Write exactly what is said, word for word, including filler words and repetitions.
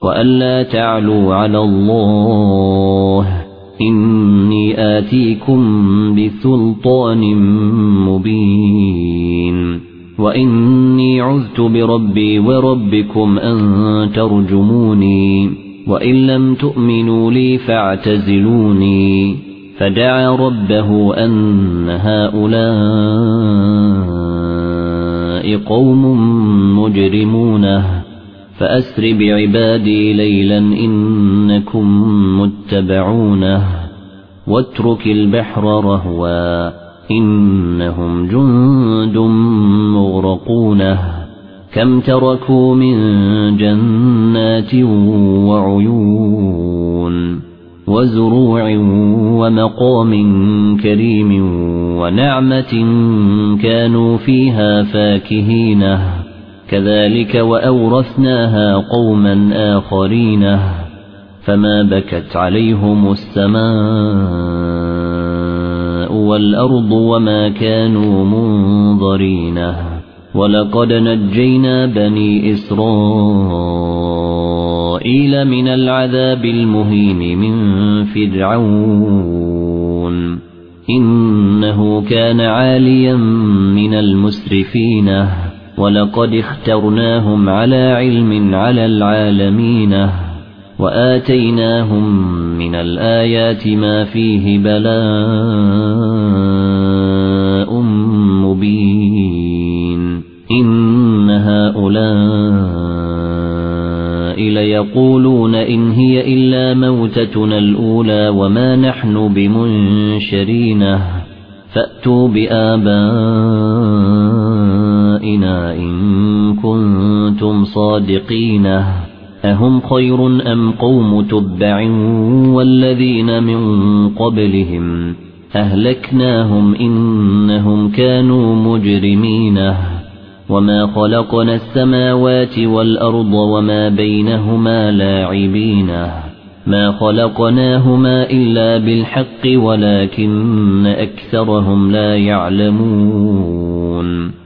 وألا تعلوا على الله إني آتيكم بسلطان مبين وإني عذت بربي وربكم أن ترجموني وإن لم تؤمنوا لي فاعتزلوني فدعا ربه أن هؤلاء قوم مجرمون فأسر بعبادي ليلا إنكم متبعونه واترك البحر رهوا إنهم جند مغرقون كم تركوا من جنات وعيون وزروع ومقام كريم ونعمة كانوا فيها فاكهين كذلك وأورثناها قوما آخرين فما بكت عليهم السماء والأرض وما كانوا منظرين ولقد نجينا بني إسرائيل من العذاب المهين من فرعون إنه كان عاليا من المسرفين ولقد اخترناهم على علم على العالمين وآتيناهم من الآيات ما فيه بلاء مبين إن هؤلاء ليقولون إن هي إلا موتتنا الأولى وما نحن بمنشرين فأتوا بآبائنا إن كنتم صادقين أهم خير أم قوم تبع والذين من قبلهم أهلكناهم إنهم كانوا مجرمين وما خلقنا السماوات والأرض وما بينهما لاعبين ما خلقناهما إلا بالحق ولكن أكثرهم لا يعلمون